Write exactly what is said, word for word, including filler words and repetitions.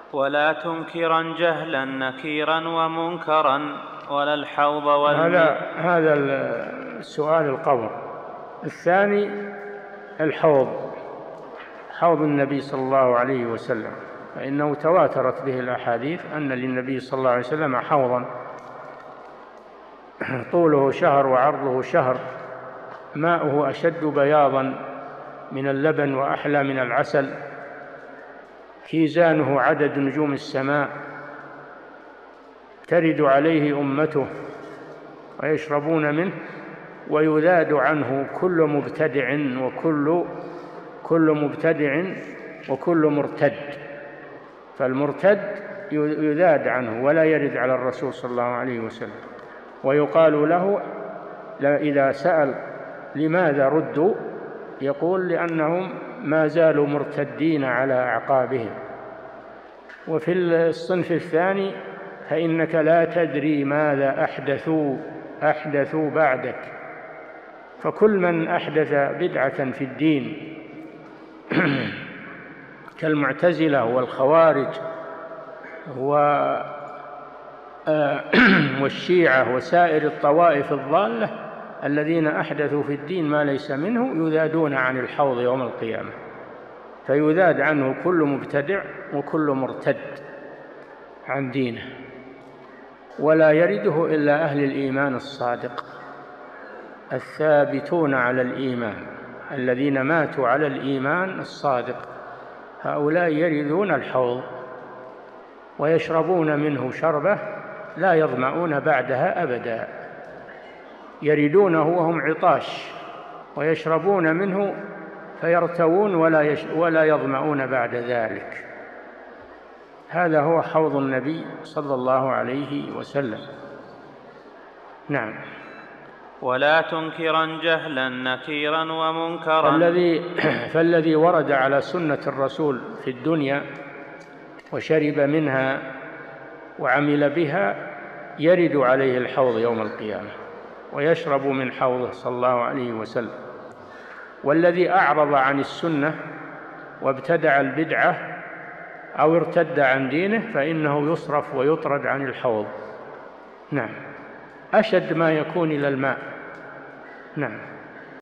ولا تنكرا جهلا نكيرا ومنكرا ولا الحوض والمياه. هذا هذا السؤال القبر. الثاني الحوض، حوض النبي صلى الله عليه وسلم، فإنه تواترت به الأحاديث أن للنبي صلى الله عليه وسلم حوضا طوله شهر وعرضه شهر، ماؤه أشد بياضا من اللبن وأحلى من العسل، كيزانه عدد نجوم السماء، ترد عليه أمته ويشربون منه، ويذاد عنه كل مبتدع وكل كل مبتدع وكل مرتد. فالمرتد يذاد عنه ولا يرد على الرسول صلى الله عليه وسلم. ويقال له إذا سأل لماذا ردوا يقول لأنهم ما زالوا مرتدين على أعقابهم. وفي الصنف الثاني فإنك لا تدري ماذا أحدثوا أحدثوا بعدك، فكل من أحدث بدعة في الدين كالمعتزلة والخوارج والشيعة وسائر الطوائف الضالة الذين أحدثوا في الدين ما ليس منه، يذادون عن الحوض يوم القيامة، فيذاد عنه كل مبتدع وكل مرتد عن دينه، ولا يرده إلا أهل الإيمان الصادق الثابتون على الإيمان الذين ماتوا على الإيمان الصادق، هؤلاء يردون الحوض ويشربون منه شربة لا يظمؤون بعدها أبدا، يردونه وهم عطاش ويشربون منه فيرتوون ولا, يش ولا يظمؤون بعد ذلك. هذا هو حوض النبي صلى الله عليه وسلم. نعم. ولا تنكرا جهلا نكيرا ومنكرا. فالذي, فالذي ورد على سنة الرسول في الدنيا وشرب منها وعمل بها يرد عليه الحوض يوم القيامة ويشرب من حوضه صلى الله عليه وسلم. والذي أعرض عن السنة وابتدع البدعة أو ارتد عن دينه فإنه يصرف ويطرد عن الحوض. نعم. أشد ما يكون إلى الماء. نعم.